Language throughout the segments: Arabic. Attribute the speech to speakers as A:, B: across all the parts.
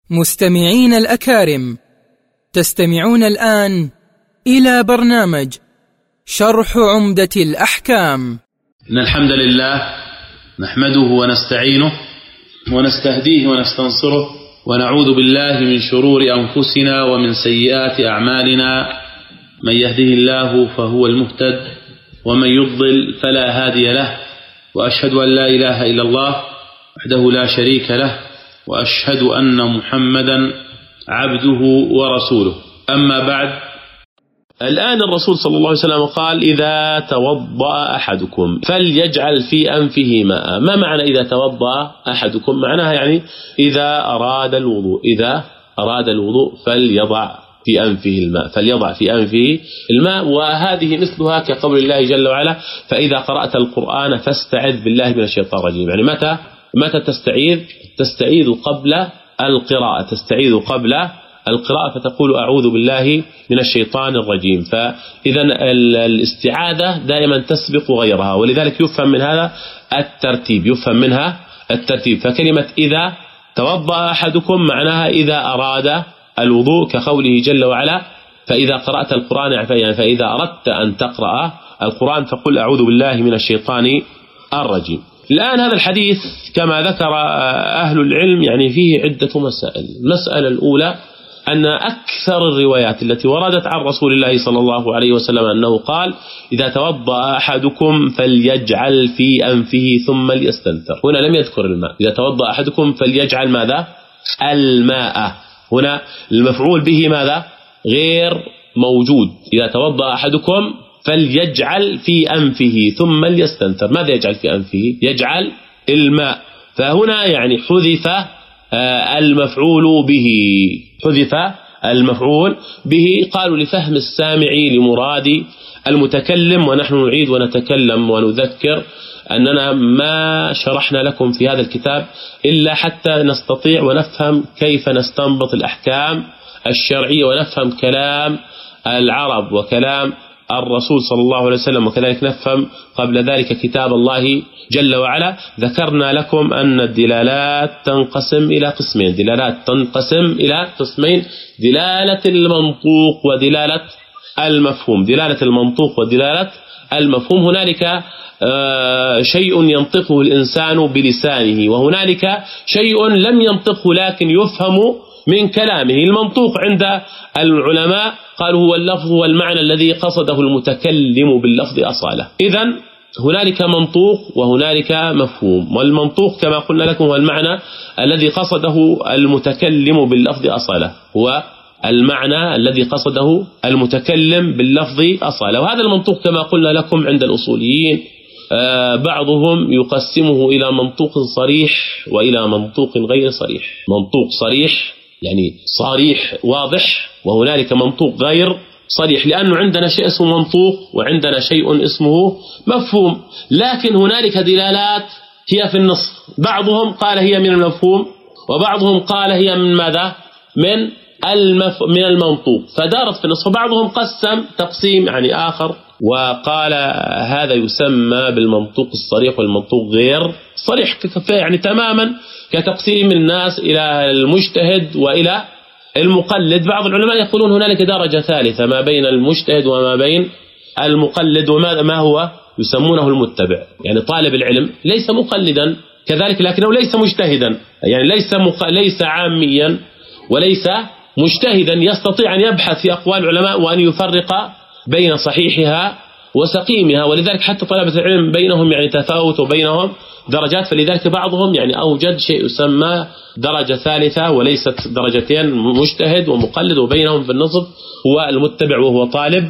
A: مستمعين الأكارم، تستمعون الآن إلى برنامج شرح عمدة الأحكام.
B: إن الحمد لله نحمده ونستعينه ونستهديه ونستنصره ونعوذ بالله من شرور أنفسنا ومن سيئات أعمالنا. من يهده الله فهو المهتد ومن يضلل فلا هادي له، وأشهد أن لا إله إلا الله وحده لا شريك له، وأشهد أن محمدا عبده ورسوله. أما بعد،
C: الآن الرسول صلى الله عليه وسلم قال: إذا توضأ أحدكم فليجعل في أنفه ماء. ما معنى إذا توضأ أحدكم؟ معناها يعني إذا أراد الوضوء فليضع في أنفه الماء، وهذه مثلها كقول الله جل وعلا: فإذا قرأت القرآن فاستعذ بالله من الشيطان الرجيم. يعني متى تستعيذ قبل القراءة فتقول: أعوذ بالله من الشيطان الرجيم. فإذا الاستعاذة دائما تسبق غيرها، ولذلك يفهم منها الترتيب. فكلمة إذا توضأ أحدكم معناها إذا أراد الوضوء، كقوله جل وعلا: فإذا قرأت القرآن، فإذا أردت أن تقرأ القرآن فقل أعوذ بالله من الشيطان الرجيم. الآن هذا الحديث كما ذكر أهل العلم يعني فيه عدة مسائل. المسألة الأولى أن أكثر الروايات التي وردت عن رسول الله صلى الله عليه وسلم أنه قال: إذا توضأ أحدكم فليجعل في أنفه ثم ليستنثر. هنا لم يذكر الماء. إذا توضأ أحدكم فليجعل ماذا؟ الماء. هنا المفعول به ماذا؟ غير موجود. إذا توضأ أحدكم فليجعل في أنفه ثم ليستنثر. ماذا يجعل في أنفه؟ يجعل الماء. فهنا يعني حذف المفعول به. قالوا لفهم السامع لمراد المتكلم، ونحن نعيد ونتكلم ونذكر أننا ما شرحنا لكم في هذا الكتاب إلا حتى نستطيع ونفهم كيف نستنبط الأحكام الشرعية، ونفهم كلام العرب وكلام الرسول صلى الله عليه وسلم، وكذلك نفهم قبل ذلك كتاب الله جل وعلا. ذكرنا لكم أن الدلالات تنقسم إلى قسمين: دلالة المنطوق ودلالة المفهوم. هنالك شيء ينطقه الإنسان بلسانه، وهنالك شيء لم ينطقه لكن يفهم من كلامه. المنطوق عند العلماء قالوا هو اللفظ والمعنى الذي قصده المتكلم باللفظ أصالة. إذن هنالك منطوق وهنالك مفهوم، والمنطوق كما قلنا لكم هو المعنى الذي قصده المتكلم باللفظ أصالة، وهذا المنطوق كما قلنا لكم عند الأصوليين بعضهم يقسمه إلى منطوق صريح وإلى منطوق غير صريح. منطوق صريح يعني صريح واضح، وهنالك منطوق غير صريح، لأنه عندنا شيء اسمه منطوق وعندنا شيء اسمه مفهوم. لكن هنالك دلالات هي في النصف، بعضهم قال هي من المفهوم وبعضهم قال هي من ماذا؟ من المنطوق، فدارت في النصف. بعضهم قسم تقسيم يعني آخر وقال هذا يسمى بالمنطوق الصريح والمنطوق غير صريح، يعني تماما كتقسيم الناس إلى المجتهد وإلى المقلد. بعض العلماء يقولون هنالك درجة ثالثة ما بين المجتهد وما بين المقلد، ما هو يسمونه المتبع. يعني طالب العلم ليس مقلدا كذلك لكنه ليس مجتهدا، يعني ليس عاميا وليس مجتهدا، يستطيع أن يبحث في أقوال العلماء وأن يفرق بين صحيحها وسقيمها. ولذلك حتى طلبة العلم بينهم يعني تفاوت وبينهم درجات، فلذلك بعضهم يعني أوجد شيء يسمى درجة ثالثة وليست درجتين، مجتهد ومقلد، وبينهم في النصف هو المتبع وهو طالب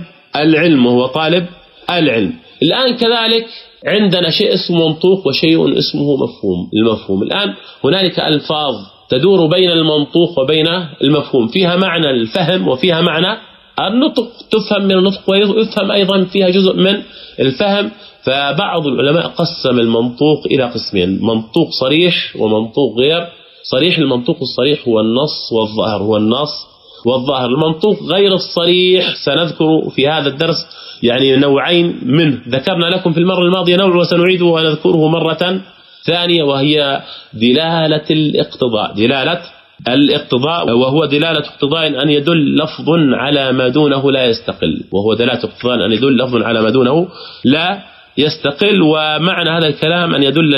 C: العلم. الآن كذلك عندنا شيء اسمه منطوق وشيء اسمه المفهوم. الآن هنالك ألفاظ تدور بين المنطوق وبين المفهوم، فيها معنى الفهم وفيها معنى النطق، تفهم من النطق ويفهم أيضا فيها جزء من الفهم. فبعض العلماء قسم المنطوق إلى قسمين: منطوق صريح ومنطوق غير صريح. المنطوق الصريح هو النص والظاهر. المنطوق غير الصريح سنذكر في هذا الدرس يعني نوعين منه، ذكرنا لكم في المرة الماضية نوع وسنعيده ونذكره مرة ثانية، وهي دلالة الاقتضاء. الاقتضاء، وهو دلالة اقتضاء أن يدل لفظ على ما دونه لا يستقل، وهو دلالة اقتضاء أن يدل لفظ على ما دونه لا يستقل. ومعنى هذا الكلام أن يدل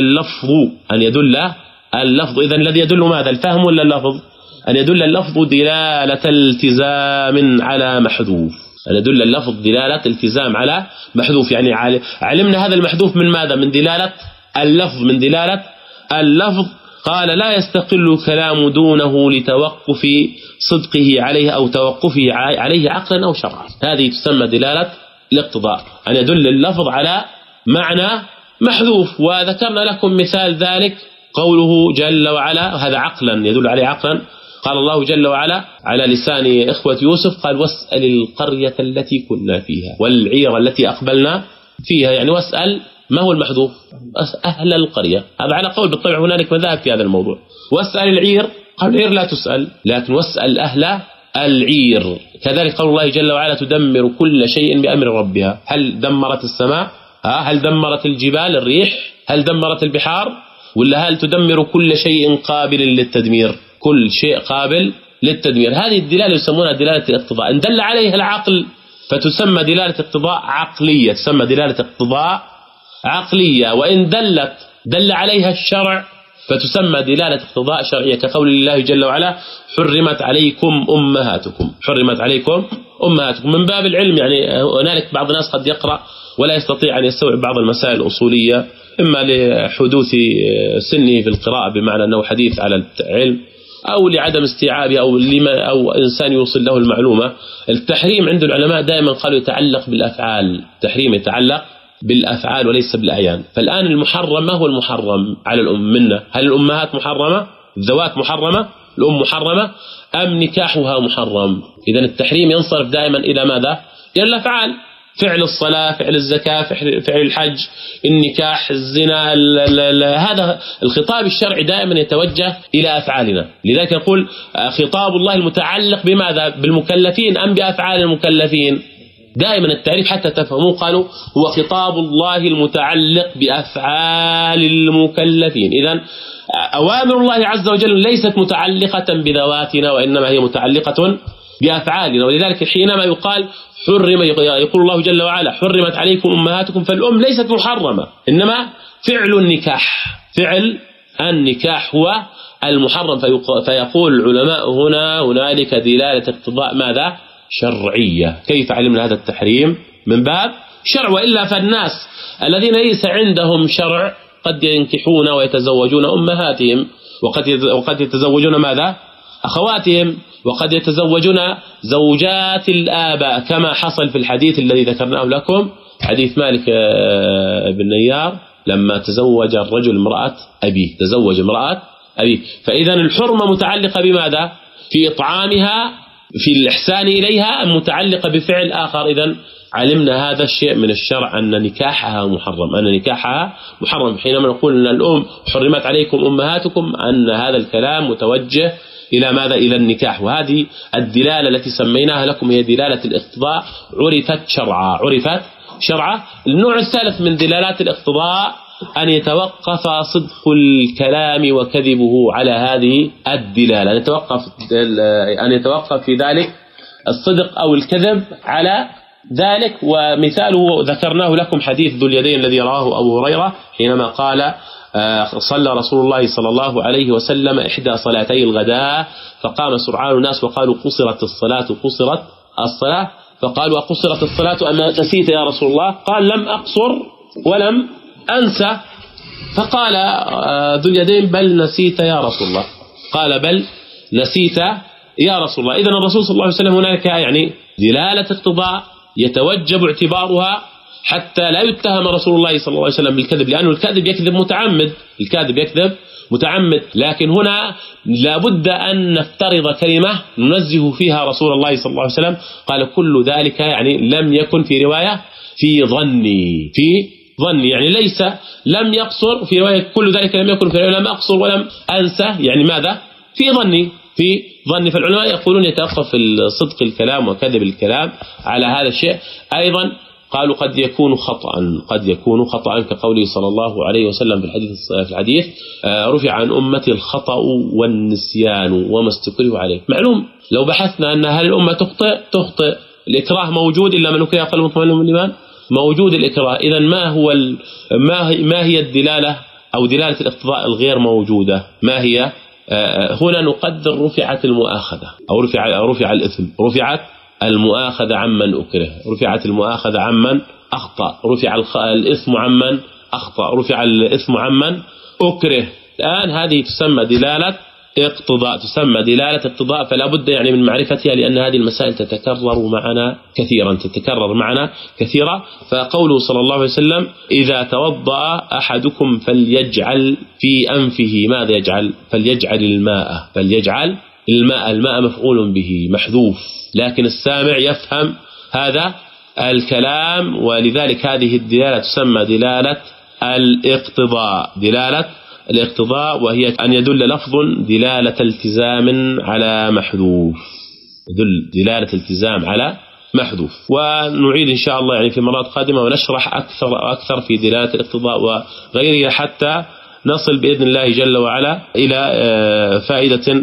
C: اللفظ إذن الذي يدل ماذا؟ الفهم ولا اللفظ؟ أن يدل اللفظ دلالة التزام على محذوف، أن يدل اللفظ دلالة التزام على محذوف. يعني علمنا هذا المحذوف من ماذا؟ من دلالة اللفظ، من دلالة اللفظ. قال لا يستقل الكلام دونه لتوقف صدقه عليه أو توقفه عليه عقلا أو شرعا. هذه تسمى دلالة الاقتضاء، أن يدل اللفظ على معنى محذوف. وذكرنا لكم مثال ذلك قوله جل وعلا، هذا عقلا يدل عليه عقلا. قال الله جل وعلا على لسان إخوة يوسف، قال واسأل القرية التي كنا فيها والعير التي أقبلنا فيها. يعني واسأل، ما هو المحذوف؟ أهل القرية. هذا على قول، بالطبع هنالك مذاهب في هذا الموضوع. واسأل العير، قال العير لا تسأل، لكن واسأل أهل العير. كذلك قول الله جل وعلا تدمر كل شيء بأمر ربها. هل دمرت السماء؟ هل دمرت الجبال الريح؟ هل دمرت البحار؟ ولا هل تدمر كل شيء قابل للتدمير؟ كل شيء قابل للتدمير. هذه الدلالة يسمونها دلالة الاقتضاء. إن دل عليها العقل فتسمى دلالة اقتضاء عقلية، تسمى دلالة اقتضاء عقلية. وإن دل عليها الشرع فتسمى دلالة اقتضاء شرعية، كقول الله جل وعلا حرمت عليكم أمهاتكم، حرمت عليكم أمهاتكم. من باب العلم، يعني هنالك بعض الناس قد يقرأ ولا يستطيع أن يستوعب بعض المسائل الأصولية، إما لحدوث سنه في القراءة بمعنى أنه حديث على العلم، أو لعدم استيعابه، أو إنسان يوصل له المعلومة. التحريم عند العلماء دائما قالوا يتعلق بالأفعال، التحريم يتعلق بالأفعال وليس بالأعيان. فالآن المحرم، ما هو المحرم على الأم منا؟ هل الأمهات محرمة؟ الذوات محرمة؟ الأم محرمة؟ أم نكاحها محرم؟ إذن التحريم ينصرف دائما إلى ماذا؟ إلى الأفعال، فعل الصلاة، فعل الزكاة، فعل الحج، النكاح، الزنا. هذا الخطاب الشرعي دائما يتوجه إلى أفعالنا. لذلك يقول خطاب الله المتعلق بماذا؟ بالمكلفين أم بأفعال المكلفين؟ دائما التعريف حتى تفهموا قالوا هو خطاب الله المتعلق بأفعال المكلفين. إذن أوامر الله عز وجل ليست متعلقة بذواتنا، وإنما هي متعلقة بأفعالنا. ولذلك حينما يقال يقول الله جل وعلا حرمت عليكم أمهاتكم، فالأم ليست محرمة، إنما فعل النكاح هو المحرم. فيقول العلماء هنالك دلالة اقتضاء ماذا؟ شرعية. كيف علمنا هذا التحريم؟ من باب شرع. وإلا فالناس الذين ليس عندهم شرع قد ينكحون ويتزوجون أمهاتهم، وقد يتزوجون ماذا؟ أخواتهم، وقد يتزوجون زوجات الآباء، كما حصل في الحديث الذي ذكرناه لكم، حديث مالك بن نيار لما تزوج الرجل امرأة أبيه، تزوج امرأة أبيه. فإذا الحرمة متعلقة بماذا؟ في إطعامها، في الإحسان إليها، متعلقة بفعل آخر. إذن علمنا هذا الشيء من الشرع أن نكاحها محرم، حينما نقول أن الأم حرمت عليكم أمهاتكم، أن هذا الكلام متوجه إلى ماذا؟ إلى النكاح. وهذه الدلالة التي سميناها لكم هي دلالة الاقتضاء، عرفت شرعا. النوع الثالث من دلالات الاقتضاء أن يتوقف صدق الكلام وكذبه على هذه الدلالة، أن يتوقف في ذلك الصدق أو الكذب على ذلك. ومثاله ذكرناه لكم حديث ذو اليدين الذي رواه أبو هريرة حينما قال صلى رسول الله صلى الله عليه وسلم إحدى صلاتي الغداء، فقام سرعان الناس وقالوا قصرت الصلاة، فقالوا أقصرت الصلاة أم نسيت يا رسول الله؟ قال لم أقصر ولم أنسى. فقال ذو اليدين بل نسيت يا رسول الله، قال بل نسيت يا رسول الله. إذن الرسول صلى الله عليه وسلم هناك يعني دلالة اقتضاء يتوجب اعتبارها حتى لا يتهم رسول الله صلى الله عليه وسلم بالكذب، لأنه الكذب يكذب متعمد. لكن هنا لابد أن نفترض كلمة ننزه فيها رسول الله صلى الله عليه وسلم. قال كل ذلك يعني لم يكن في رواية في ظني، يعني ليس لم يقصر، في رواية كل ذلك لم يكن في رواية لم أقصر ولم أنسى، يعني ماذا؟ في ظني. فالعلماء يقولون يتوقف صدق الكلام وكذب الكلام على هذا الشيء. أيضا قالوا قد يكون خطأ كقوله صلى الله عليه وسلم في الحديث رفع عن أمتي الخطأ والنسيان وما استكره عليه. معلوم لو بحثنا أن هل الأمة تخطئ الإكراه موجود إلا من أكره قلبه مطمئن بالإيمان، موجود الإكراه. إذن ما هي الدلالة أو دلالة الاقتضاء الغير موجودة؟ ما هي؟ هنا نقدر رفعت المؤاخذة أو رفع الإثم، رفعت المؤاخذة عمن أكره، رفعت المؤاخذة عمن أخطأ، رفع الإثم عمن أخطأ، رفع الإثم عمن أكره. الآن هذه تسمى دلالة اقتضاء، فلا بد يعني من معرفتها، لأن هذه المسائل تتكرر معنا كثيرا. فقوله صلى الله عليه وسلم إذا توضأ أحدكم فليجعل في أنفه ماذا يجعل؟ فليجعل الماء مفعول به محذوف، لكن السامع يفهم هذا الكلام، ولذلك هذه الدلالة تسمى دلالة الاقتضاء، وهي أن يدل لفظ دلالة التزام على محذوف، دلالة التزام على محذوف. ونعيد إن شاء الله يعني في مرات قادمة ونشرح أكثر في دلالة الاقتضاء وغيرها، حتى نصل بإذن الله جل وعلا إلى فائدة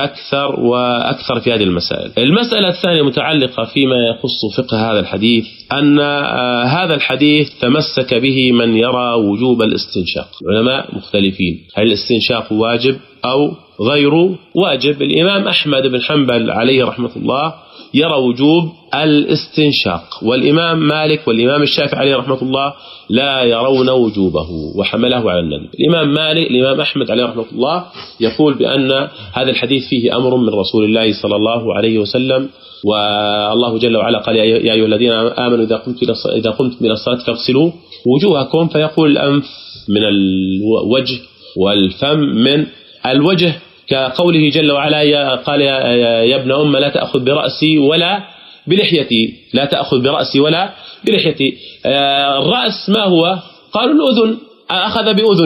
C: أكثر في هذه المسائل. المسألة الثانية متعلقة فيما يخص فقه هذا الحديث، أن هذا الحديث تمسك به من يرى وجوب الاستنشاق. العلماء مختلفين، هل الاستنشاق واجب أو غير واجب؟ الإمام أحمد بن حنبل عليه رحمة الله يرى وجوب الاستنشاق، والإمام مالك والإمام الشافعي عليه رحمة الله لا يرون وجوبه وحمله على الندب. الإمام أحمد عليه رحمة الله يقول بأن هذا الحديث فيه أمر من رسول الله صلى الله عليه وسلم، والله جل وعلا قال يا أيها الذين آمنوا إذا قمتم إلى الصلاة فاغسلوا وجوهكم، فيقول الأنف من الوجه والفم من الوجه، كقوله جل وعلا قال يا ابن أم لا تأخذ برأسي ولا بلحيتي، لا تأخذ برأسي ولا بلحيتي. الرأس ما هو؟ قالوا الأذن، أخذ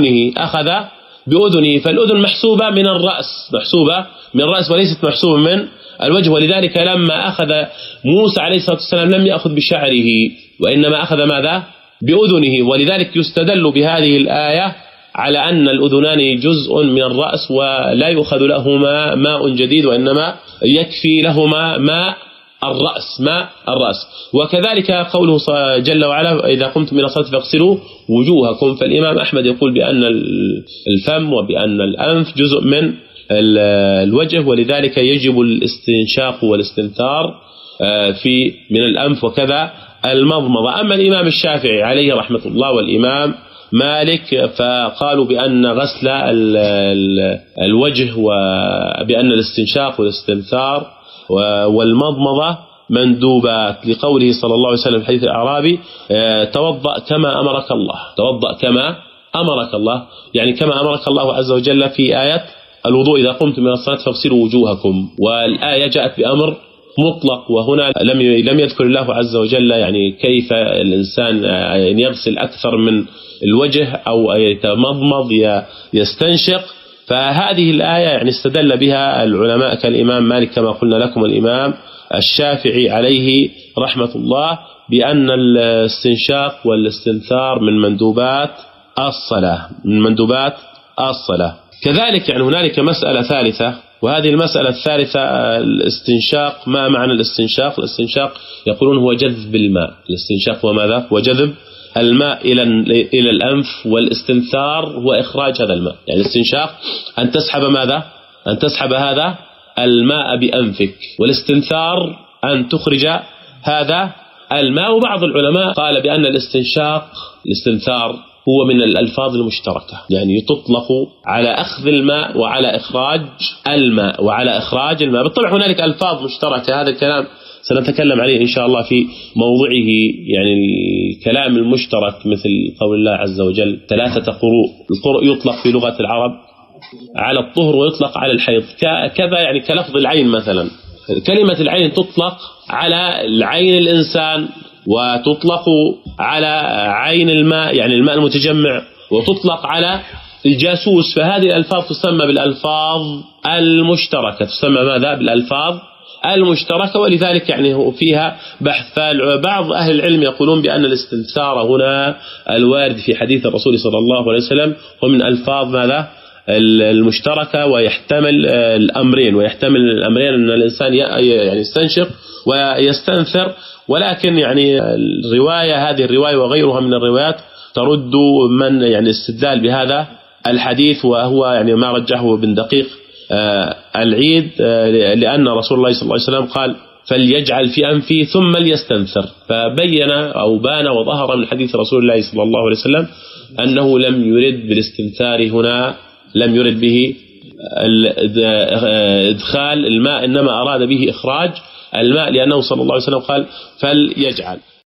C: بأذنه، فالأذن محسوبة من الرأس وليست محسوبة من الوجه. ولذلك لما أخذ موسى عليه الصلاة والسلام لم يأخذ بشعره وإنما أخذ ماذا؟ بأذنه، ولذلك يستدل بهذه الآية على أن الأذنان جزء من الرأس ولا يؤخذ لهما ماء جديد، وإنما يكفي لهما ماء الرأس. وكذلك قوله جل وعلا إذا قمتم إلى الصلاة فاغسلوا وجوهكم، فالإمام أحمد يقول بأن الفم وبأن الأنف جزء من الوجه، ولذلك يجب الاستنشاق والاستنثار من الأنف، وكذا المضمضة. أما الإمام الشافعي عليه رحمة الله والإمام مالك فقالوا بأن غسل الوجه وبأن الاستنشاق والاستنثار والمضمضة مندوبات، لقوله صلى الله عليه وسلم في حديث الأعرابي توضأ كما أمرك الله، يعني كما أمرك الله عز وجل في آية الوضوء إذا قمتم من الصلاة فاغسلوا وجوهكم، والآية جاءت بأمر مطلق، وهنا لم يذكر الله عز وجل يعني كيف الإنسان يغسل أكثر من الوجه أو يتمضمض يستنشق. فهذه الآية يعني استدل بها العلماء كالإمام مالك كما قلنا لكم، الإمام الشافعي عليه رحمة الله، بأن الاستنشاق والاستنثار من مندوبات الصلاة. كذلك يعني هنالك مسألة ثالثة، وهذه المسألة الثالثة الاستنشاق. ما معنى الاستنشاق؟ الاستنشاق يقولون هو جذب الماء، الاستنشاق هو ماذا؟ وجذب الماء إلى الأنف، والاستنثار هو إخراج هذا الماء. يعني الاستنشاق أن تسحب ماذا؟ أن تسحب هذا الماء بأنفك، والاستنثار أن تخرج هذا الماء. وبعض العلماء قال بأن الاستنثار هو من الألفاظ المشتركة، يعني تطلق على أخذ الماء وعلى إخراج الماء بالطبع هنالك ألفاظ مشتركة، هذا الكلام سنتكلم عليه إن شاء الله في موضعه، يعني الكلام المشترك مثل قول الله عز وجل 3 قروء. القرء يطلق في لغة العرب على الطهر ويطلق على الحيض، كذا يعني كلفظ العين مثلا، كلمة العين تطلق على العين الإنسان، وتطلق على عين الماء يعني الماء المتجمع، وتطلق على الجاسوس. فهذه الألفاظ تسمى بالألفاظ المشتركة، تسمى ماذا؟ بالألفاظ المشتركة، ولذلك يعني فيها بحث. فبعض أهل العلم يقولون بأن الاستنثار هنا الوارد في حديث الرسول صلى الله عليه وسلم هو من ألفاظ ماذا المشتركة، ويحتمل الأمرين، أن الإنسان يعني يستنشق ويستنثر. ولكن يعني هذه الرواية وغيرها من الروايات ترد من يعني استدلال بهذا الحديث، وهو يعني ما رجحه ابن دقيق العيد، لأن رسول الله صلى الله عليه وسلم قال فليجعل في أنفه ثم ليستنثر، فبين أو بان وظهر من حديث رسول الله صلى الله عليه وسلم أنه لم يرد بالاستنثار هنا، لم يرد به إدخال الماء، إنما أراد به إخراج الماء، لأنه صلى الله عليه وسلم قال فليجعل.